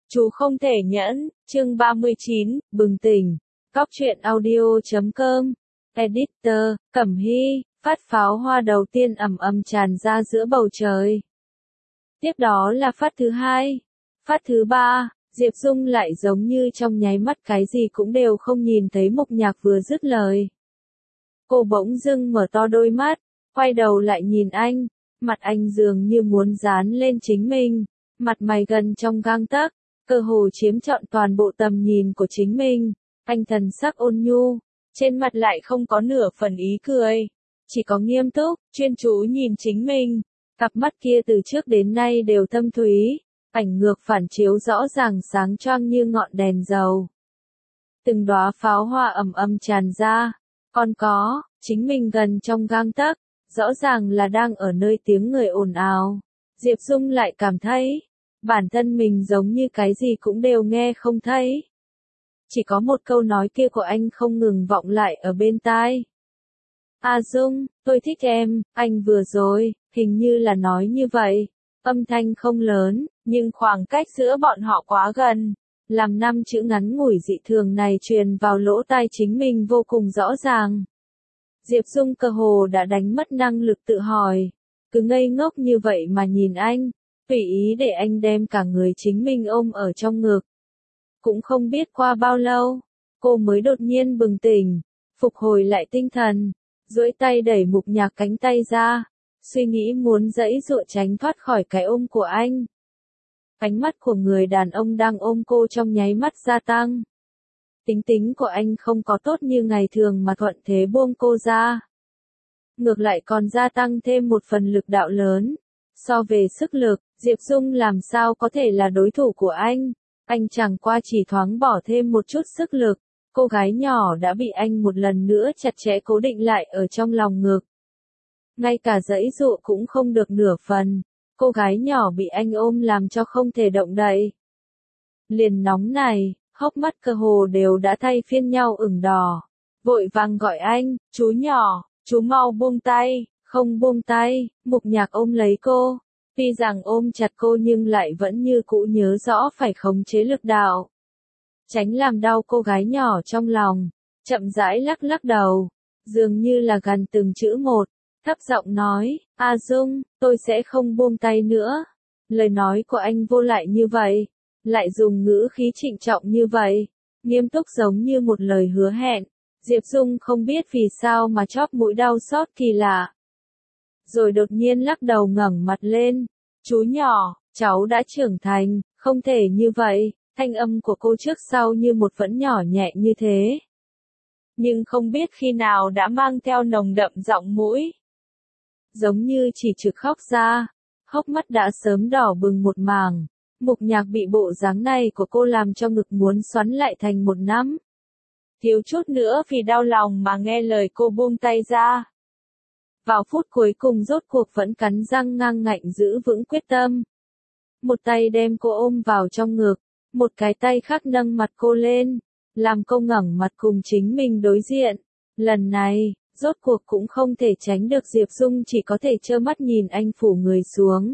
Chú không thể nhẫn, chương 39, bừng tỉnh. Cóc truyện audio.com. Editor, Cẩm Hy, phát pháo hoa đầu tiên ầm ầm tràn ra giữa bầu trời. Tiếp đó là phát thứ hai. Phát thứ ba, Diệp Dung lại giống như trong nháy mắt cái gì cũng đều không nhìn thấy Mục Nhạc vừa dứt lời. Cô bỗng dưng mở to đôi mắt, quay đầu lại nhìn anh, mặt anh dường như muốn dán lên chính mình, mặt mày gần trong gang tấc, cơ hồ chiếm trọn toàn bộ tầm nhìn của chính mình. Anh thần sắc ôn nhu, trên mặt lại không có nửa phần ý cười, chỉ có nghiêm túc, chuyên chú nhìn chính mình. Cặp mắt kia từ trước đến nay đều thâm thúy, ảnh ngược phản chiếu rõ ràng sáng choang như ngọn đèn dầu. Từng đóa pháo hoa ầm ầm tràn ra, còn có, chính mình gần trong gang tấc, rõ ràng là đang ở nơi tiếng người ồn ào. Diệp Dung lại cảm thấy, bản thân mình giống như cái gì cũng đều nghe không thấy. Chỉ có một câu nói kia của anh không ngừng vọng lại ở bên tai. A Dung, tôi thích em, anh vừa rồi, hình như là nói như vậy. Âm thanh không lớn, nhưng khoảng cách giữa bọn họ quá gần, làm 5 chữ ngắn ngủi dị thường này truyền vào lỗ tai chính mình vô cùng rõ ràng. Diệp Dung cơ hồ đã đánh mất năng lực tự hỏi, cứ ngây ngốc như vậy mà nhìn anh, tùy ý để anh đem cả người chính mình ôm ở trong ngực. Cũng không biết qua bao lâu, cô mới đột nhiên bừng tỉnh, phục hồi lại tinh thần, duỗi tay đẩy Mục Nhạc cánh tay ra, suy nghĩ muốn giãy giụa tránh thoát khỏi cái ôm của anh. Ánh mắt của người đàn ông đang ôm cô trong nháy mắt gia tăng. Tính tính của anh không có tốt như ngày thường mà thuận thế buông cô ra. Ngược lại còn gia tăng thêm một phần lực đạo lớn. So về sức lực, Diệp Dung làm sao có thể là đối thủ của anh. Anh chẳng qua chỉ thoáng bỏ thêm một chút sức lực. Cô gái nhỏ đã bị anh một lần nữa chặt chẽ cố định lại ở trong lòng ngực. Ngay cả giãy giụa cũng không được nửa phần. Cô gái nhỏ bị anh ôm làm cho không thể động đậy. Liền nóng này, hốc mắt cơ hồ đều đã thay phiên nhau ửng đỏ. Vội vàng gọi anh, chú nhỏ, chú mau buông tay, không buông tay. Mục Nhạc ôm lấy cô. Tuy rằng ôm chặt cô nhưng lại vẫn như cũ nhớ rõ phải khống chế lực đạo. Tránh làm đau cô gái nhỏ trong lòng, chậm rãi lắc lắc đầu, dường như là gần từng chữ một, thấp giọng nói, A Dung, tôi sẽ không buông tay nữa. Lời nói của anh vô lại như vậy, lại dùng ngữ khí trịnh trọng như vậy, nghiêm túc giống như một lời hứa hẹn. Diệp Dung không biết vì sao mà chóp mũi đau xót kỳ lạ. Rồi đột nhiên lắc đầu ngẩng mặt lên, chú nhỏ, cháu đã trưởng thành, không thể như vậy. Thanh âm của cô trước sau như một vẫn nhỏ nhẹ như thế. Nhưng không biết khi nào đã mang theo nồng đậm giọng mũi. Giống như chỉ trực khóc ra, hốc mắt đã sớm đỏ bừng một mảng. Mục Nhạc bị bộ dáng này của cô làm cho ngực muốn xoắn lại thành một nắm. Thiếu chút nữa vì đau lòng mà nghe lời cô buông tay ra. Vào phút cuối cùng rốt cuộc vẫn cắn răng ngang ngạnh giữ vững quyết tâm. Một tay đem cô ôm vào trong ngực. Một cái tay khác nâng mặt cô lên, làm cô ngẩng mặt cùng chính mình đối diện. Lần này, rốt cuộc cũng không thể tránh được Diệp Dung chỉ có thể trơ mắt nhìn anh phủ người xuống.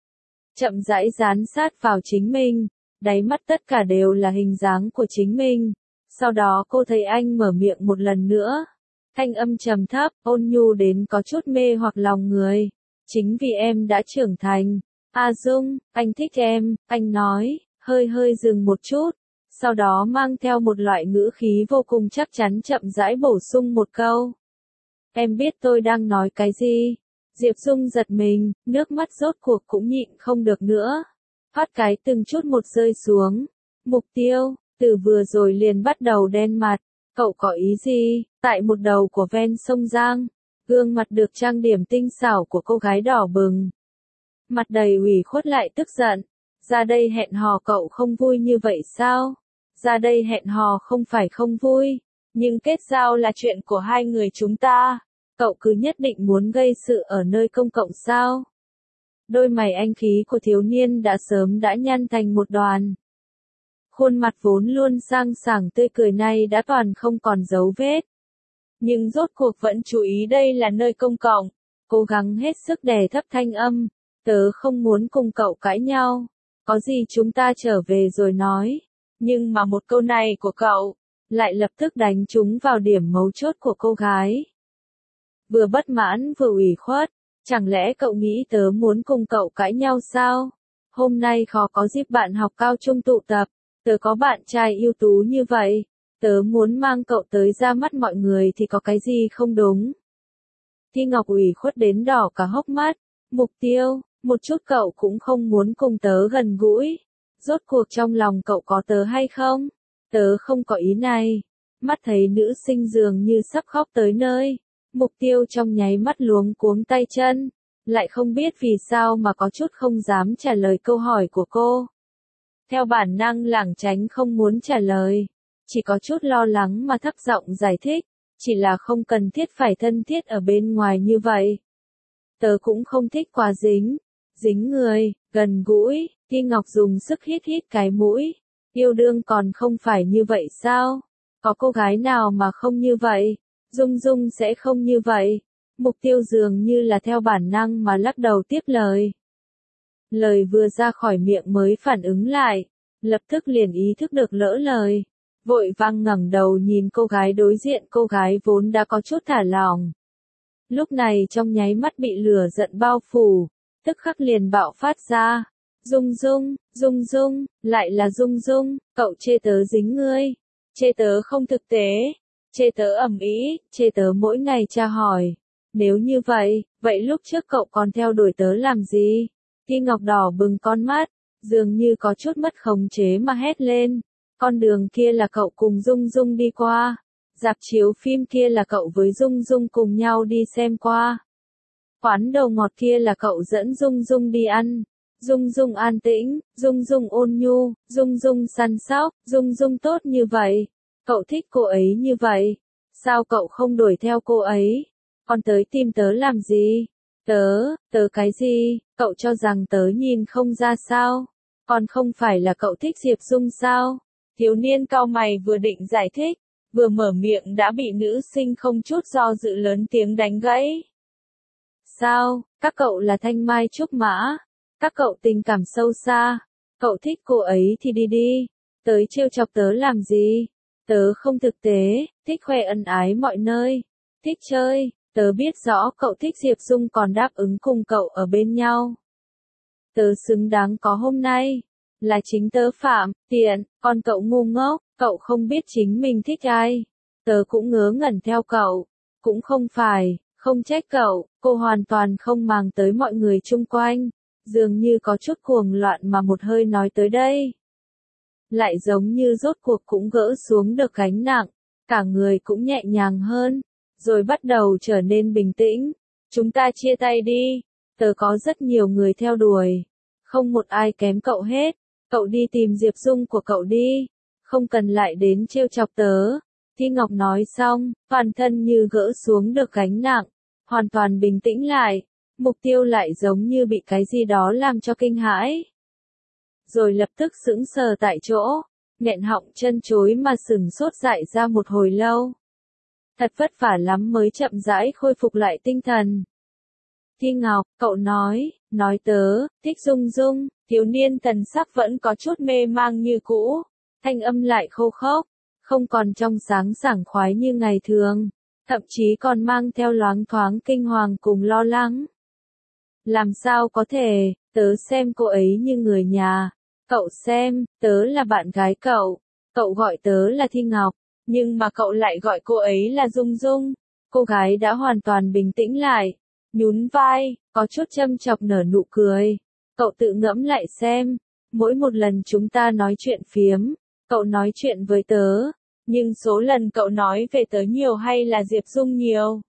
Chậm rãi dán sát vào chính mình, đáy mắt tất cả đều là hình dáng của chính mình. Sau đó cô thấy anh mở miệng một lần nữa. Thanh âm trầm thấp, ôn nhu đến có chút mê hoặc lòng người. Chính vì em đã trưởng thành. A Dung, anh thích em, anh nói. Hơi dừng một chút, sau đó mang theo một loại ngữ khí vô cùng chắc chắn chậm rãi bổ sung một câu. Em biết tôi đang nói cái gì? Diệp Dung giật mình, nước mắt rốt cuộc cũng nhịn không được nữa. Phát cái từng chút một rơi xuống. Mục Tiêu, từ vừa rồi liền bắt đầu đen mặt. Cậu có ý gì? Tại một đầu của ven sông Giang, gương mặt được trang điểm tinh xảo của cô gái đỏ bừng. Mặt đầy ủy khuất lại tức giận. Ra đây hẹn hò cậu không vui như vậy sao? Ra đây hẹn hò không phải không vui, nhưng kết giao là chuyện của hai người chúng ta. Cậu cứ nhất định muốn gây sự ở nơi công cộng sao? Đôi mày anh khí của thiếu niên đã sớm đã nhăn thành một đoàn. Khuôn mặt vốn luôn sang sảng tươi cười này đã toàn không còn dấu vết. Nhưng rốt cuộc vẫn chú ý đây là nơi công cộng, cố gắng hết sức đè thấp thanh âm. Tớ không muốn cùng cậu cãi nhau. có gì chúng ta trở về rồi nói. Nhưng mà một câu này của cậu, lại lập tức đánh trúng vào điểm mấu chốt của cô gái. Vừa bất mãn vừa ủy khuất, chẳng lẽ cậu nghĩ tớ muốn cùng cậu cãi nhau sao? Hôm nay khó có dịp bạn học cao trung tụ tập, tớ có bạn trai ưu tú như vậy, tớ muốn mang cậu tới ra mắt mọi người thì có cái gì không đúng. Thi Ngọc ủy khuất đến đỏ cả hốc mắt, mục tiêu, một chút cậu cũng không muốn cùng tớ gần gũi. Rốt cuộc trong lòng cậu có tớ hay không? Tớ không có ý này. Mắt thấy nữ sinh dường như sắp khóc tới nơi. Mục tiêu trong nháy mắt luống cuống tay chân. Lại không biết vì sao mà có chút không dám trả lời câu hỏi của cô. Theo bản năng lảng tránh không muốn trả lời. Chỉ có chút lo lắng mà thấp giọng giải thích. Chỉ là không cần thiết phải thân thiết ở bên ngoài như vậy. Tớ cũng không thích quá dính người, gần gũi. Thi Ngọc dùng sức hít cái mũi. Yêu đương còn không phải như vậy sao? Có cô gái nào mà không như vậy? Dung Dung sẽ không như vậy. Mục tiêu dường như là theo bản năng mà lắc đầu tiếp lời. Lời vừa ra khỏi miệng mới phản ứng lại. Lập tức liền ý thức được lỡ lời. Vội vang ngẩng đầu nhìn cô gái đối diện, cô gái vốn đã có chút thả lỏng. Lúc này trong nháy mắt bị lửa giận bao phủ. Tức khắc liền bạo phát ra. Dung Dung, lại là Dung Dung, cậu chê tớ dính ngươi, chê tớ không thực tế, chê tớ ầm ĩ, chê tớ mỗi ngày tra hỏi. Nếu như vậy, vậy lúc trước cậu còn theo đuổi tớ làm gì? Thi Ngọc đỏ bừng con mắt, dường như có chút mất khống chế mà hét lên. Con đường kia là cậu cùng Dung Dung đi qua. Rạp chiếu phim kia là cậu với Dung Dung cùng nhau đi xem qua. Quán đồ ngọt kia là cậu dẫn Dung Dung đi ăn. Dung Dung an tĩnh, Dung Dung ôn nhu, Dung Dung săn sóc, Dung Dung tốt như vậy. Cậu thích cô ấy như vậy. Sao cậu không đuổi theo cô ấy? Còn tới tìm tớ làm gì? Tớ cái gì? Cậu cho rằng tớ nhìn không ra sao? Còn không phải là cậu thích Diệp Dung sao? Thiếu niên cau mày vừa định giải thích, vừa mở miệng đã bị nữ sinh không chút do dự lớn tiếng đánh gãy. Sao, các cậu là thanh mai trúc mã? Các cậu tình cảm sâu xa, cậu thích cô ấy thì đi đi, tới trêu chọc tớ làm gì? Tớ không thực tế, thích khoe ân ái mọi nơi, thích chơi, tớ biết rõ cậu thích Diệp Dung còn đáp ứng cùng cậu ở bên nhau. Tớ xứng đáng có hôm nay, là chính tớ phạm, tiện, còn cậu ngu ngốc, cậu không biết chính mình thích ai. Tớ cũng ngớ ngẩn theo cậu, cũng không phải, không trách cậu, cô hoàn toàn không màng tới mọi người chung quanh. Dường như có chút cuồng loạn mà một hơi nói tới đây. Lại giống như rốt cuộc cũng gỡ xuống được gánh nặng, cả người cũng nhẹ nhàng hơn, rồi bắt đầu trở nên bình tĩnh. Chúng ta chia tay đi, tớ có rất nhiều người theo đuổi, không một ai kém cậu hết, cậu đi tìm Diệp Dung của cậu đi, không cần lại đến trêu chọc tớ. Thi Ngọc nói xong, toàn thân như gỡ xuống được gánh nặng, hoàn toàn bình tĩnh lại. Mục tiêu lại giống như bị cái gì đó làm cho kinh hãi. Rồi lập tức sững sờ tại chỗ, nghẹn họng chân chối mà sửng sốt dại ra một hồi lâu. Thật vất vả lắm mới chậm rãi khôi phục lại tinh thần. Thi Ngọc, cậu nói tớ, thích Dung Dung, thiếu niên thần sắc vẫn có chút mê mang như cũ, thanh âm lại khô khốc, không còn trong sáng sảng khoái như ngày thường, thậm chí còn mang theo loáng thoáng kinh hoàng cùng lo lắng. Làm sao có thể, tớ xem cô ấy như người nhà, cậu xem, tớ là bạn gái cậu gọi tớ là Thi Ngọc, nhưng mà cậu lại gọi cô ấy là Dung Dung. Cô gái đã hoàn toàn bình tĩnh lại, nhún vai, có chút châm chọc nở nụ cười. Cậu tự ngẫm lại xem, mỗi một lần chúng ta nói chuyện phiếm, cậu nói chuyện với tớ, nhưng số lần cậu nói về tớ nhiều hay là Diệp Dung nhiều?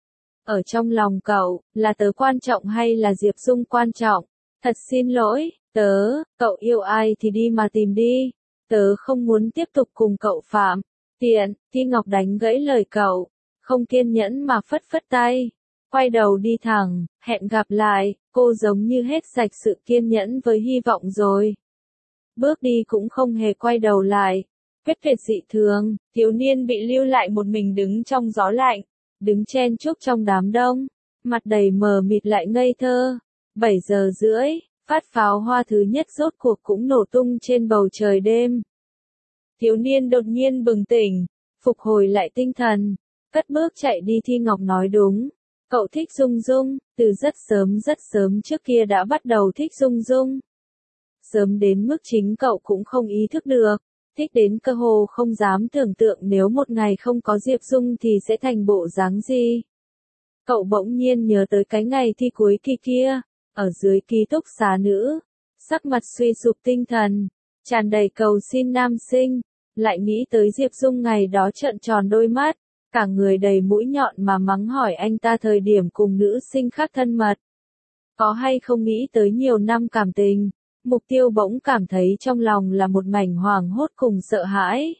Ở trong lòng cậu, là tớ quan trọng hay là Diệp Dung quan trọng? Thật xin lỗi, cậu yêu ai thì đi mà tìm đi. Tớ không muốn tiếp tục cùng cậu phạm. Tiện, Thi Ngọc đánh gãy lời cậu. Không kiên nhẫn mà phất phất tay. Quay đầu đi thẳng, hẹn gặp lại, cô giống như hết sạch sự kiên nhẫn với hy vọng rồi. Bước đi cũng không hề quay đầu lại. Vết vệt dị thường, thiếu niên bị lưu lại một mình đứng trong gió lạnh. Đứng chen chúc trong đám đông, mặt đầy mờ mịt lại ngây thơ. 7 giờ rưỡi, Phát pháo hoa thứ nhất rốt cuộc cũng nổ tung trên bầu trời đêm. Thiếu niên đột nhiên bừng tỉnh, phục hồi lại tinh thần, cất bước chạy đi. Thi Ngọc nói đúng, cậu thích Dung Dung, từ rất sớm trước kia đã bắt đầu thích Dung Dung. Sớm đến mức chính cậu cũng không ý thức được, thích đến cơ hồ không dám tưởng tượng nếu một ngày không có Diệp Dung thì sẽ thành bộ dáng gì. Cậu bỗng nhiên nhớ tới cái ngày thi cuối kỳ kia, ở dưới ký túc xá nữ, sắc mặt suy sụp tinh thần, tràn đầy cầu xin nam sinh, lại nghĩ tới Diệp Dung ngày đó trợn tròn đôi mắt, cả người đầy mũi nhọn mà mắng hỏi anh ta thời điểm cùng nữ sinh khác thân mật. Có hay không nghĩ tới nhiều năm cảm tình, Mục Tiêu bỗng cảm thấy trong lòng là một mảnh hoảng hốt cùng sợ hãi.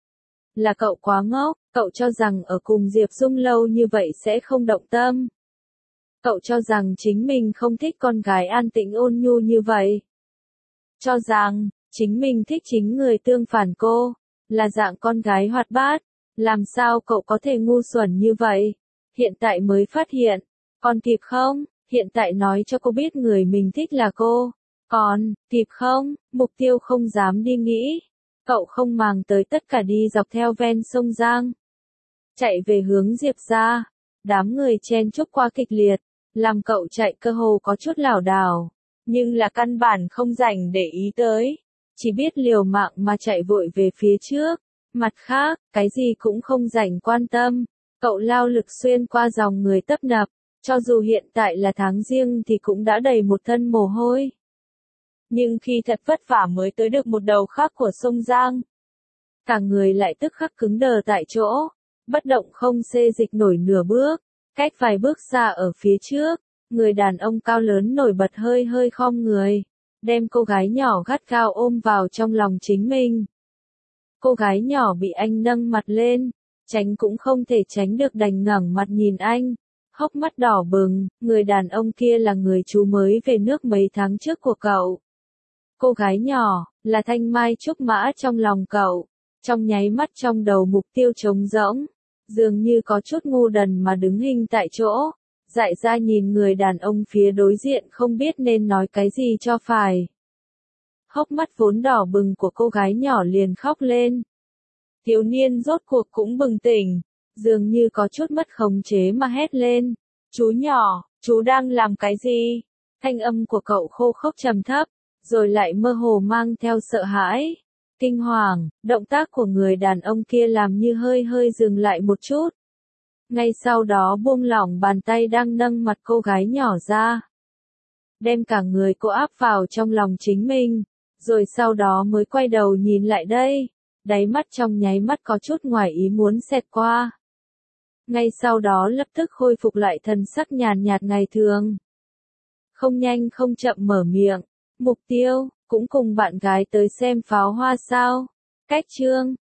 Là cậu quá ngốc, cậu cho rằng ở cùng Diệp Dung lâu như vậy sẽ không động tâm. Cậu cho rằng chính mình không thích con gái an tĩnh ôn nhu như vậy. Cho rằng, chính mình thích chính người tương phản cô, là dạng con gái hoạt bát. Làm sao cậu có thể ngu xuẩn như vậy? Hiện tại mới phát hiện, còn kịp không? Hiện tại nói cho cô biết người mình thích là cô. Còn, kịp không? Mục Tiêu không dám đi nghĩ. Cậu không màng tới tất cả đi dọc theo ven sông Giang. Chạy về hướng Diệp ra. Đám người chen chúc qua kịch liệt, làm cậu chạy cơ hồ có chút lảo đảo. Nhưng là căn bản không rảnh để ý tới. Chỉ biết liều mạng mà chạy vội về phía trước. Mặt khác, cái gì cũng không rảnh quan tâm. Cậu lao lực xuyên qua dòng người tấp nập. Cho dù hiện tại là tháng riêng thì cũng đã đầy một thân mồ hôi. Nhưng khi thật vất vả mới tới được một đầu khác của sông Giang, cả người lại tức khắc cứng đờ tại chỗ, bất động không xê dịch nổi nửa bước. Cách vài bước xa ở phía trước, người đàn ông cao lớn nổi bật hơi hơi khom người, đem cô gái nhỏ gắt gao ôm vào trong lòng chính mình. Cô gái nhỏ bị anh nâng mặt lên, tránh cũng không thể tránh được đành ngẩng mặt nhìn anh, hốc mắt đỏ bừng. Người đàn ông kia là người chú mới về nước mấy tháng trước của cậu. Cô gái nhỏ, là thanh mai trúc mã trong lòng cậu. Trong nháy mắt trong đầu Mục Tiêu trống rỗng, dường như có chút ngu đần mà đứng hình tại chỗ, dại ra nhìn người đàn ông phía đối diện không biết nên nói cái gì cho phải. Hốc mắt vốn đỏ bừng của cô gái nhỏ liền khóc lên. Thiếu niên rốt cuộc cũng bừng tỉnh, dường như có chút mất khống chế mà hét lên. Chú nhỏ, chú đang làm cái gì? Thanh âm của cậu khô khốc trầm thấp, rồi lại mơ hồ mang theo sợ hãi, kinh hoàng. Động tác của người đàn ông kia làm như hơi hơi dừng lại một chút. Ngay sau đó buông lỏng bàn tay đang nâng mặt cô gái nhỏ ra, đem cả người cô áp vào trong lòng chính mình, rồi sau đó mới quay đầu nhìn lại đây, đáy mắt trong nháy mắt có chút ngoài ý muốn xẹt qua. Ngay sau đó lập tức khôi phục lại thần sắc nhàn nhạt ngày thường. Không nhanh không chậm mở miệng, Mục Tiêu, cũng cùng bạn gái tới xem pháo hoa sao? Cách chương